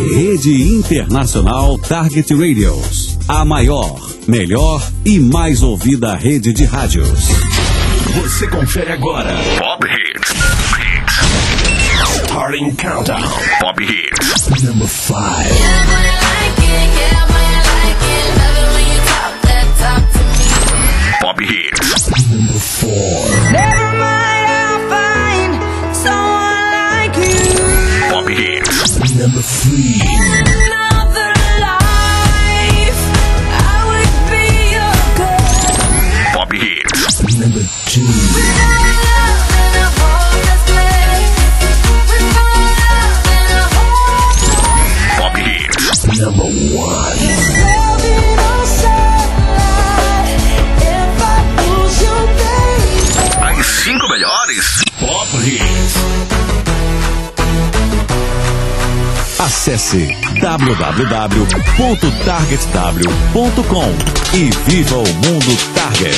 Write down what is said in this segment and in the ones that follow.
Rede Internacional Target Radios. A maior, melhor e mais ouvida rede de rádios. Você confere agora Pop Hits. Starting Countdown. Pop Hits. Number 5. Pop Hits. Number 4. Never mind, I'll find someone like you. Pop Hits. Number 3. Another life, I would be your girl. Pop Hits. Number 2. Without love in a hopeless place. Without love in a hopeless place. Pop Hits. Number 1. Love it all sad. If I lose you, baby. As 5 melhores Pop Hits. Acesse www.targetw.com e viva o mundo Target.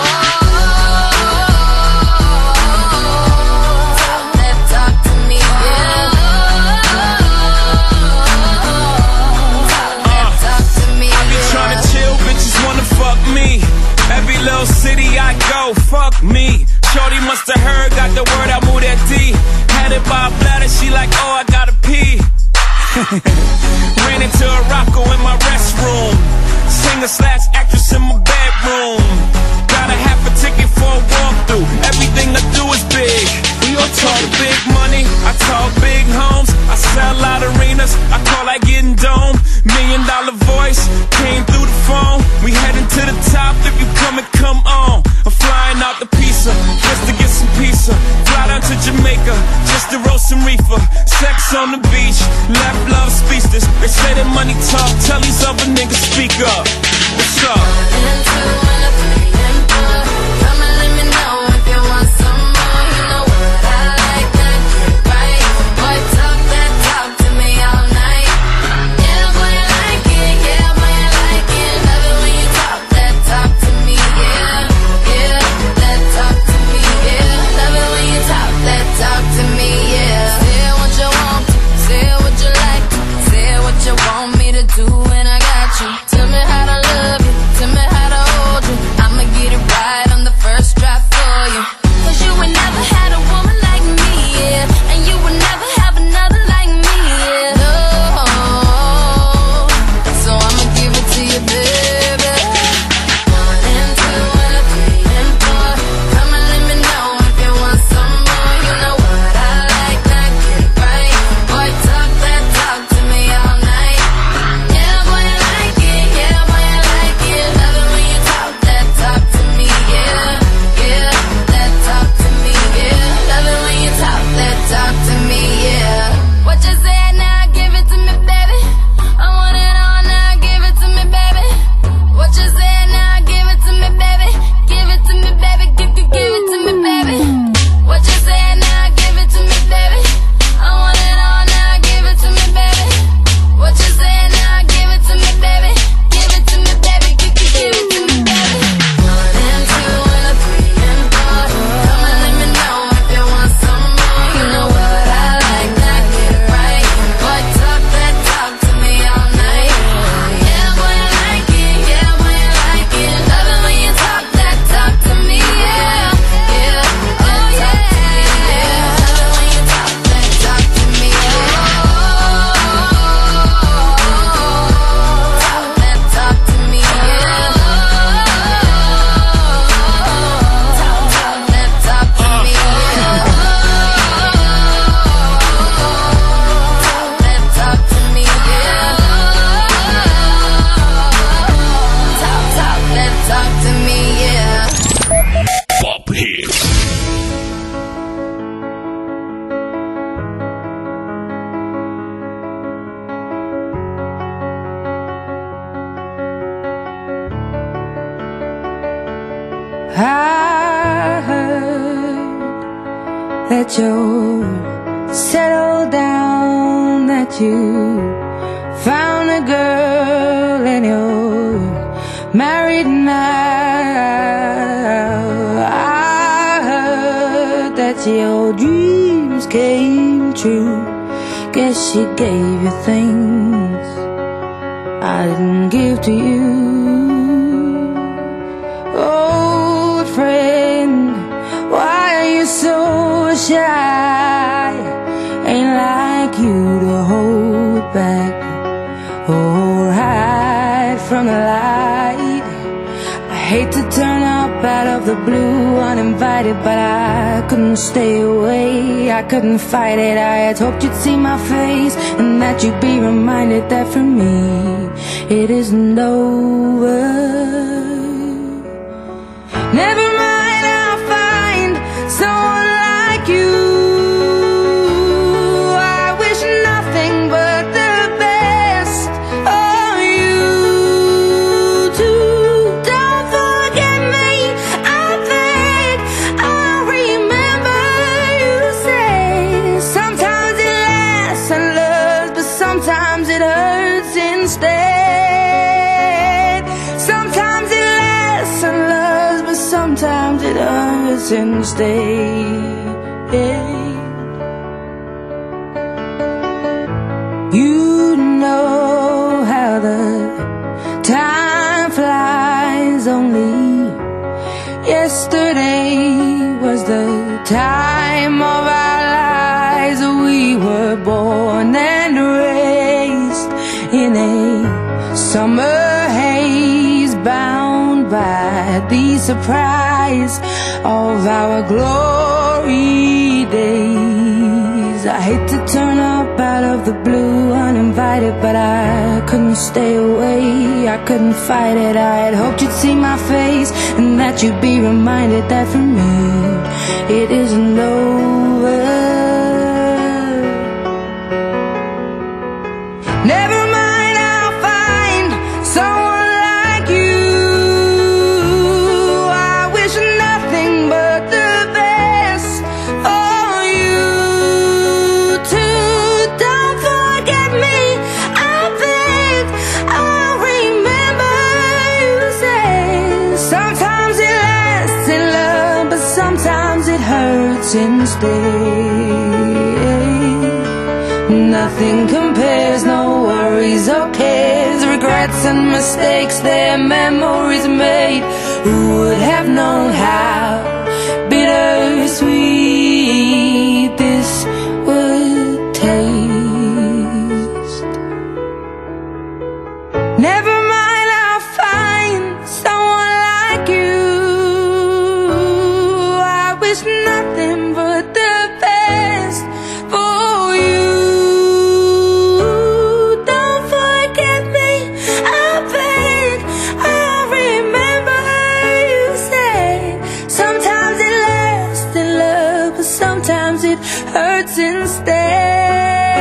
Every little city I go, fuck me. Shorty must have heard, got the word, I moved that D. Had it by a bladder, she like, oh, I gotta pee. Ran into a rocko in my restroom. Singer/actress in my bedroom. Got a half a ticket for a walkthrough. Everything I do is big. We all talk big money, I talk big homes. I sell out arenas, I call that getting dome. $1 million voice, came through the phone. We heading to the top, if you come and come on. I'm flying out the pizza, just to get some pizza. Fly down to Jamaica, just to roast some reefer. Sex on the beach, left love speechless. They say that money talk, tell these other niggas speak up. What's up? 1 and 2 and a 3 and 4. Come and let me know if you want some more. You know what I like, that right. Boy, talk that talk to me all night. Yeah, boy, I like it. Yeah, boy, I like it. Love it when you talk that talk to me. Yeah, yeah, that talk to me. Yeah, love it when you talk that talk to me. Yeah, say what you want, say what you like, say what you want me to do, and I got you. Tell me how to love you, tell me how to hold you. I'ma get it right on the first try for you. 'Cause you ain't never had a woman like me, yeah. And you will never have another like me, yeah. No, so I'ma give it to you, baby. 1 and 2 and a 3 and 4. Come and let me know if you want some more. You know what I like, that get right. Boy, talk that talk to me all night. Yeah, boy, I like it. Yeah, boy, I like it. Love it when you talk that talk to me. Yeah, yeah, that talk to me. Yeah, love it when you talk that talk to me. Yeah. What you say now? Give it to me, baby. I want it all now. Give it to me, baby. What you say now? Give it to me, baby. Give it to me, baby. Give it to me, baby. What you say now? Give it to me, baby. I want it all now. Give it to me, baby. What you say now? Give it to me, baby. Give it to me, baby. Give it to me, baby. 1 and 2 and a 3 and 4. Come and let me know if you want some more. You know what I like, that get right. Boy, talk that talk to me all night. Yeah, boy, I like it. Yeah, boy, I like it. Love it when you talk that talk to me. Yeah, yeah, that talk to me. Yeah, love it when you talk that talk to me. Talk that talk to me. Yeah, talk that talk to me. Yeah, talk that talk to me. Yeah, talk that talk to me. Yeah. Pop Hits. I heard that you're settled down, that you found a girl and you're married now. I heard that your dreams came true, guess she gave you things I didn't give to you. Old friend, why are you so shy? Ain't like you to hold back or hide from the light. I hate to turn up out of the blue uninvited, but I couldn't stay away, I couldn't fight it. I had hoped you'd see my face and that you'd be reminded that for me it isn't over. Never mind, I'll find someone like you. I wish nothing but the best of you too. Don't forget me, I think I'll remember you say sometimes it lasts and loves, but sometimes it hurts instead. Sometimes it lasts and loves, but sometimes it hurts instead. You know how the time flies. Only yesterday was the time of our lives. We were born and raised in a summer haze, bound by the surprise of our glory days. I hate to turn up out of the blue uninvited, but I couldn't stay away, I couldn't fight it. I had hoped you'd see my face and that you'd be reminded that for me it isn't over. Never mind, I'll find someone like you. I wish nothing but the best for you too. Don't forget me, I think I'll remember you say sometimes it lasts in love, but sometimes it hurts instead. Nothing compares, no worries or cares, regrets and mistakes, their memories made. Who would have known how bittersweet this would taste? Never mind, I'll find someone like you. I wish nothing but the best for you. Don't forget me, I think I'll remember you say sometimes it lasts in love, but sometimes it hurts instead.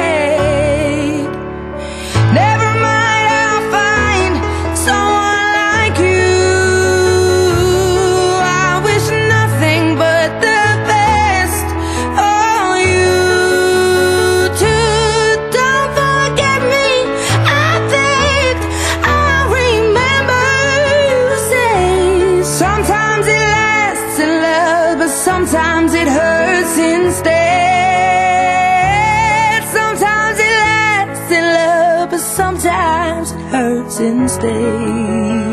Never mind, I'll find someone like you. I wish nothing but the best for you too. Don't forget me, I think I'll remember you say sometimes it lasts in love, but sometimes it hurts instead. Sometimes it lasts in love, but sometimes it hurts instead.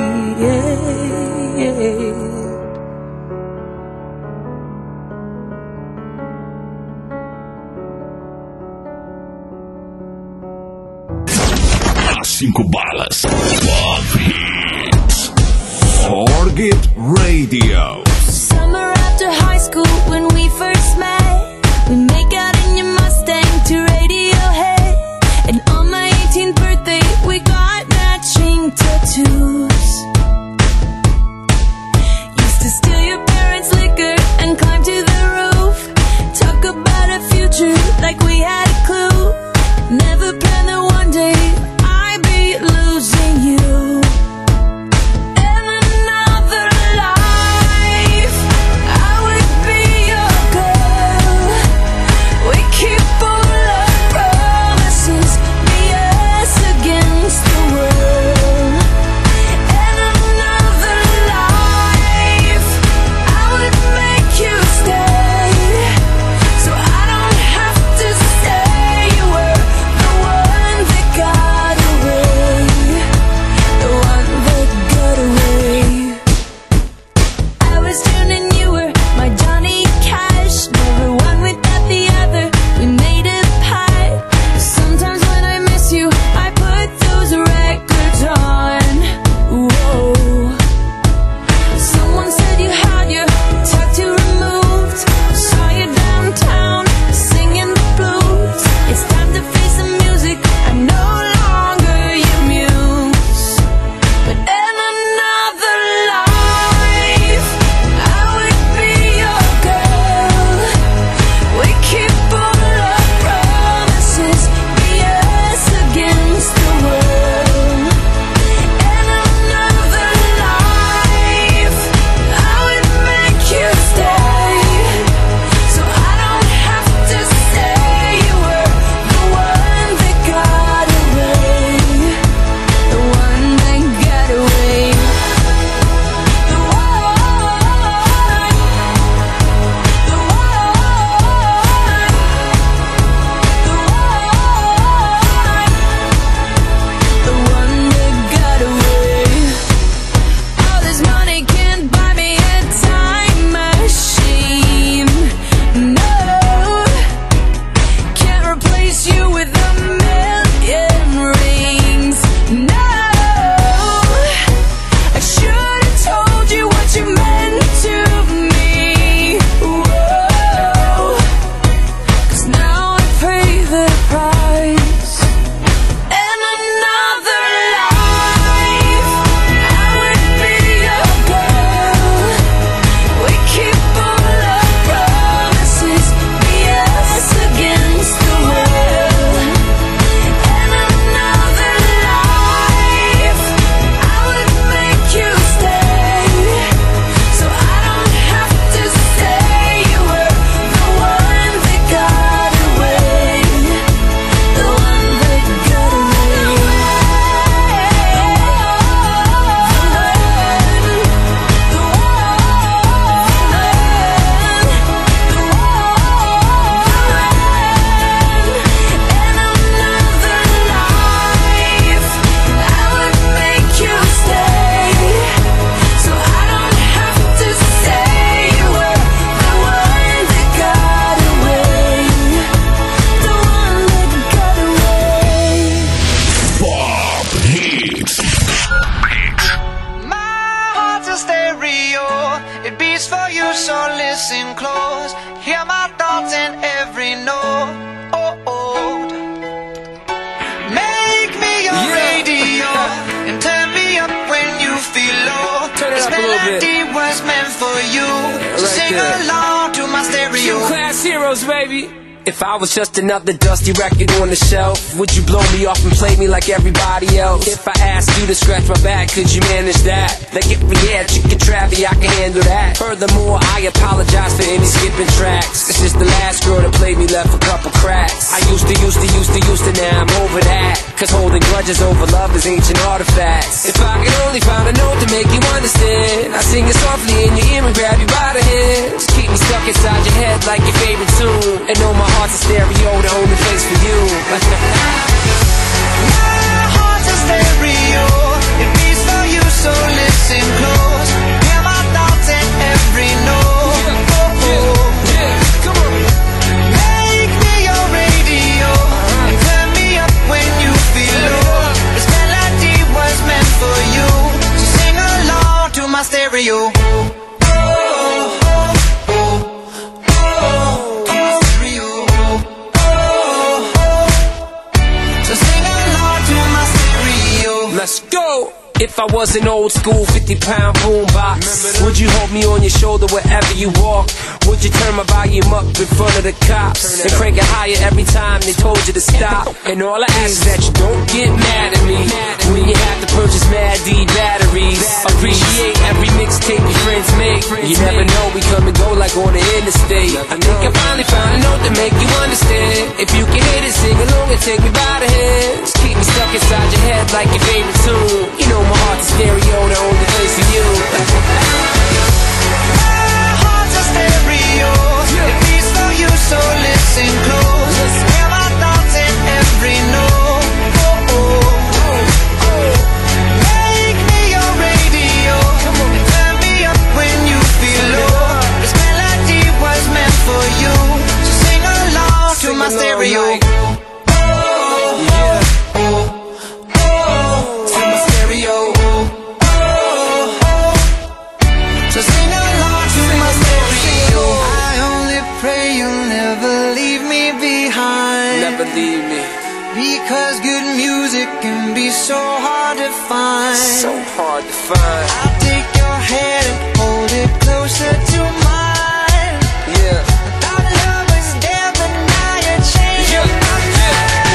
As 5 balas. Pop Hits. Target Radio. Summer after high school when we first met, we make out in your Mustang to Radiohead. And on my 18th birthday we got matching tattoos. Used to steal your parents' liquor and climb to the roof. Talk about a future like we had a clue. Never planned that one day I'd be losing you. And another life I would be your girl. We keep all our promises, be us against the world. And another life I would make you stay, so I don't have to say you were bit. Was meant for you. Right Sing there. along to my stereo. Gym Class Heroes, baby. If I was just another dusty record on the shelf, would you blow me off and play me like everybody else? If I asked you to scratch my back, could you manage that? Like if we had chicken trappy, I can handle that. Furthermore, I apologize for any skipping tracks. This is the last girl that played me left a couple cracks. I used to, now I'm over that. Cause holding grudges over love is ancient artifacts. If I could only find a note to make you understand, I sing it softly in your ear and grab you by the hands. Keep me stuck inside your head like your favorite tune. And know my heart's a stereo, the only place for you. My heart's a stereo. It beats for you, so listen close. Hear my thoughts in every note. Come on. Make me your radio and turn me up when you feel low. This melody was meant for you, so sing along to my stereo. Let's go! If I was an old school 50-pound boombox, would you hold me on your shoulder wherever you walk? Would you turn my volume up in front of the cops and crank it higher every time they told you to stop? And all I ask is that you don't get mad at me when you have to purchase Mad D batteries. Appreciate every mixtape your friends make. You never know, we come and go like on the interstate. I think I finally found a note to make you understand. If you can hit it, sing along and take me by the hands. Keep me stuck inside your head like your favorite tune. You know my heart's a stereo, the only place for you. My heart's a stereo. It beats for you, so listen close. Hear my thoughts in every note. Make me your radio and turn me up when you feel low. This melody was meant for you, so sing along to my stereo. Leave me. Because good music can be so hard to find. So hard to find. I'll take your hand and hold it closer to mine. Yeah. Our love was there, but now you're changing my mind.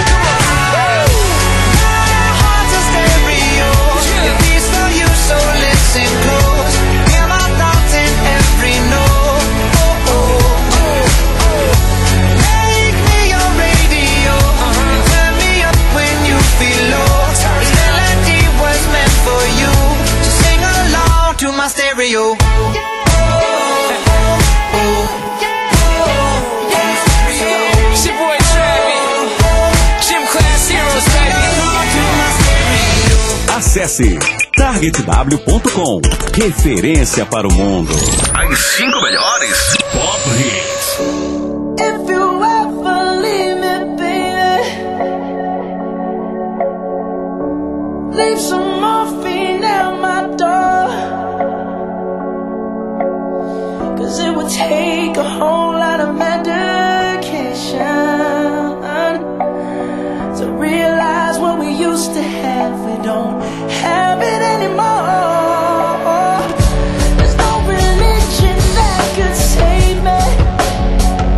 My heart's a stereo. It beats for you, so listen close. Hear my thoughts in every note. To my stereo. It's your boy Travis. Gym Class Heroes, baby. Acesse targetw.com. Referência para o mundo. As 5 melhores Pop Hits. If you ever leave me, baby, leave some morphine at my door. Cause it would take a whole lot of medication to realize what we used to have. We don't have it anymore. There's no religion that could save me.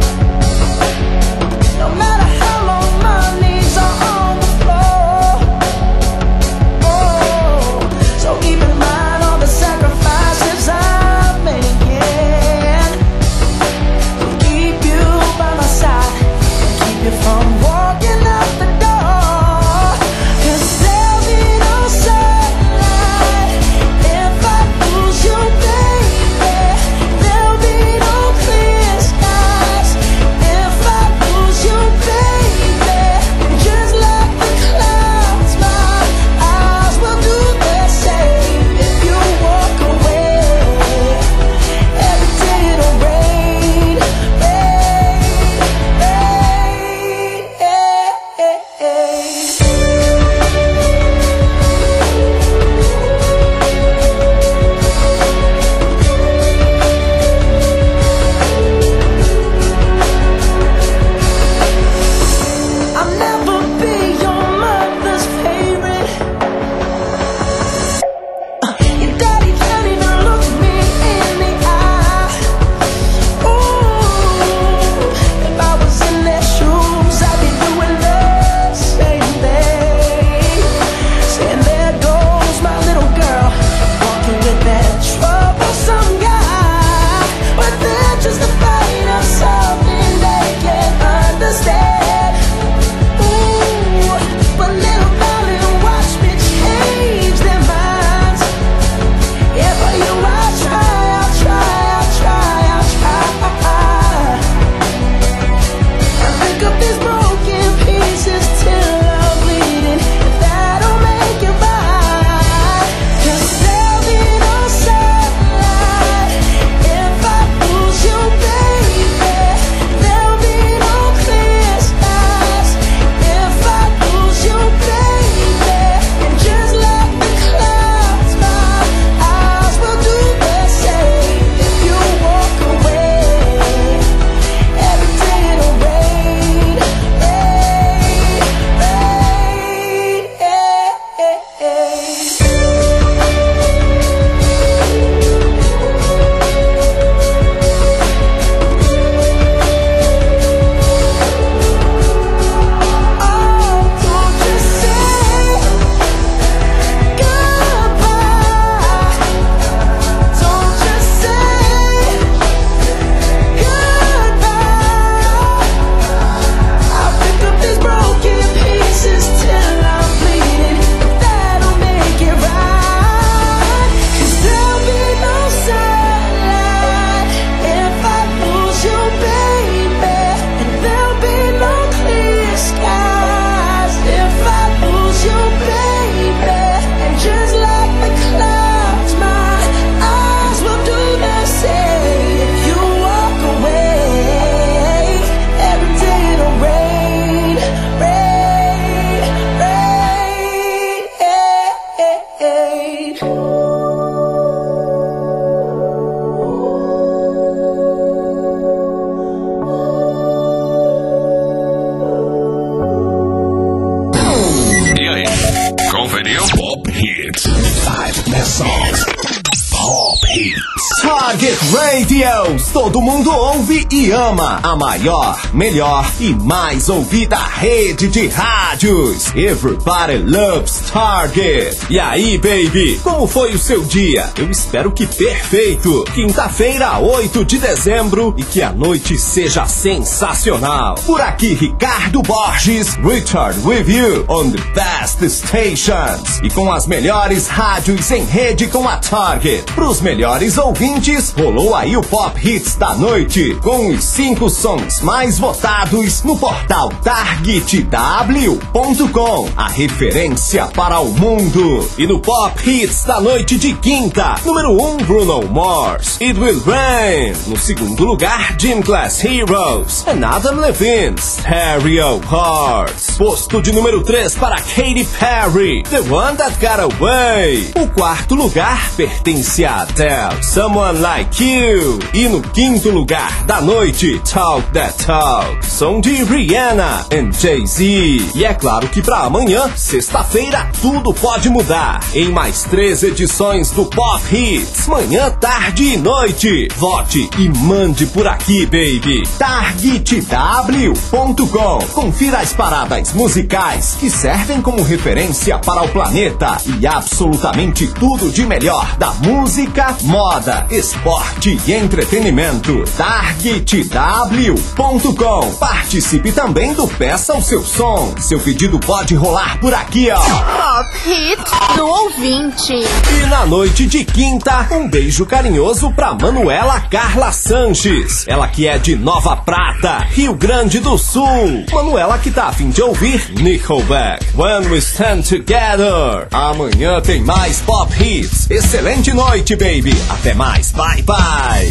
Radios. Todo mundo ouve e ama a maior, melhor e mais ouvida rede de rádios. Everybody loves Target. E aí, baby, como foi o seu dia? Eu espero que perfeito. Quinta-feira, 8 de dezembro, e que a noite seja sensacional. Por aqui, Ricardo Borges, Richard with you on the best stations. E com as melhores rádios em rede com a Target. Pros melhores ouvintes, rolou aí o Pop Hits da noite, com os 5 sons mais votados no portal targetw.com, a referência para o mundo. E no Pop Hits da noite de quinta, número 1, Bruno Mars, It Will Rain. No segundo lugar, Gym Class Heroes, and Adam Levine, Stereo Hearts. Posto de número 3 para Katy Perry, The One That Got Away. O quarto lugar pertence a Adele, Someone Like You. E no quinto lugar da noite, Talk That Talk, som de Rihanna and Jay-Z. E é claro que pra amanhã, sexta-feira, tudo pode mudar. Em mais 3 edições do Pop Hits, manhã, tarde e noite. Vote e mande por aqui, baby. targetw.com. Confira as paradas musicais que servem como referência para o planeta e absolutamente tudo de melhor da música, moda, esporte e entretenimento. targetw.com. Participe também do Peça o Seu Som. Seu pedido pode rolar por aqui, ó. Pop Hits do ouvinte. E na noite de quinta, um beijo carinhoso pra Manuela Carla Sanches. Ela que é de Nova Prata, Rio Grande do Sul. Manuela que tá a fim de ouvir Nickelback, When We Stand Together. Amanhã tem mais Pop Hits. Excelente noite, baby. Até mais. Bye, bye.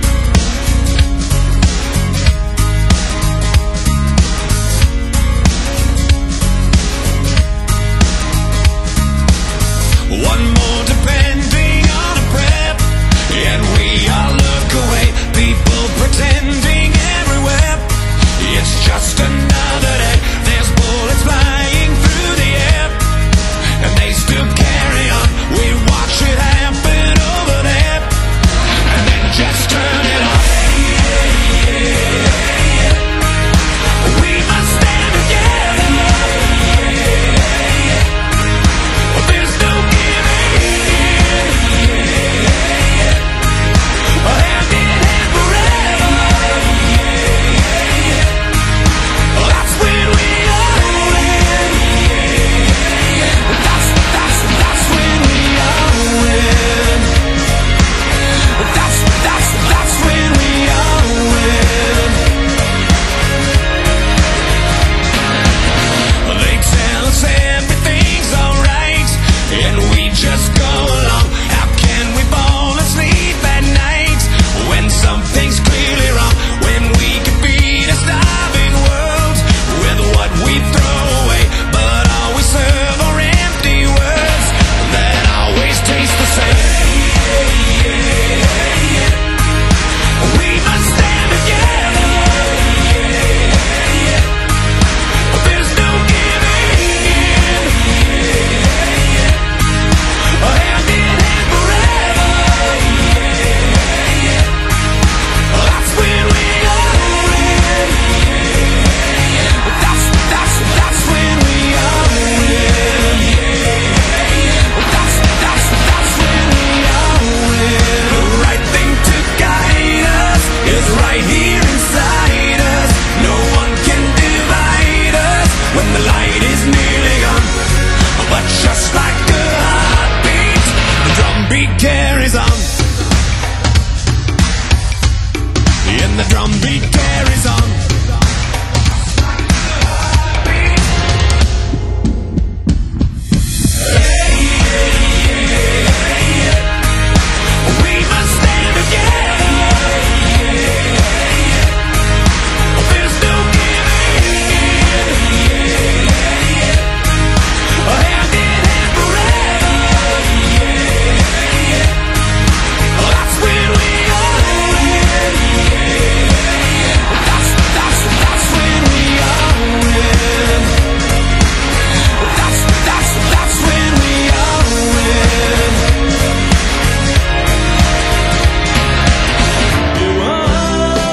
One more depending on a prep, and we all look away. People pretending everywhere. It's just another day. There's bullets flying through the air, and they still carry on. We watch it happen over there, and then just turn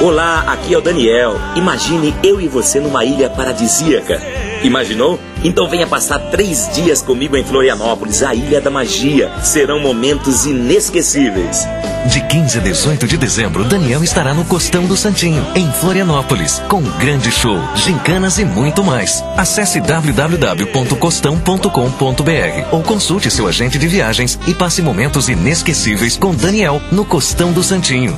Olá, aqui é o Daniel. Imagine eu e você numa ilha paradisíaca. Imaginou? Então venha passar 3 dias comigo em Florianópolis, a Ilha da Magia. Serão momentos inesquecíveis. De 15 a 18 de dezembro, Daniel estará no Costão do Santinho, em Florianópolis, com um grande show, gincanas e muito mais. Acesse www.costão.com.br ou consulte seu agente de viagens e passe momentos inesquecíveis com Daniel no Costão do Santinho.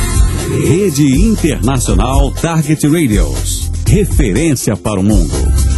Rede Internacional Target Radios. Referência para o mundo.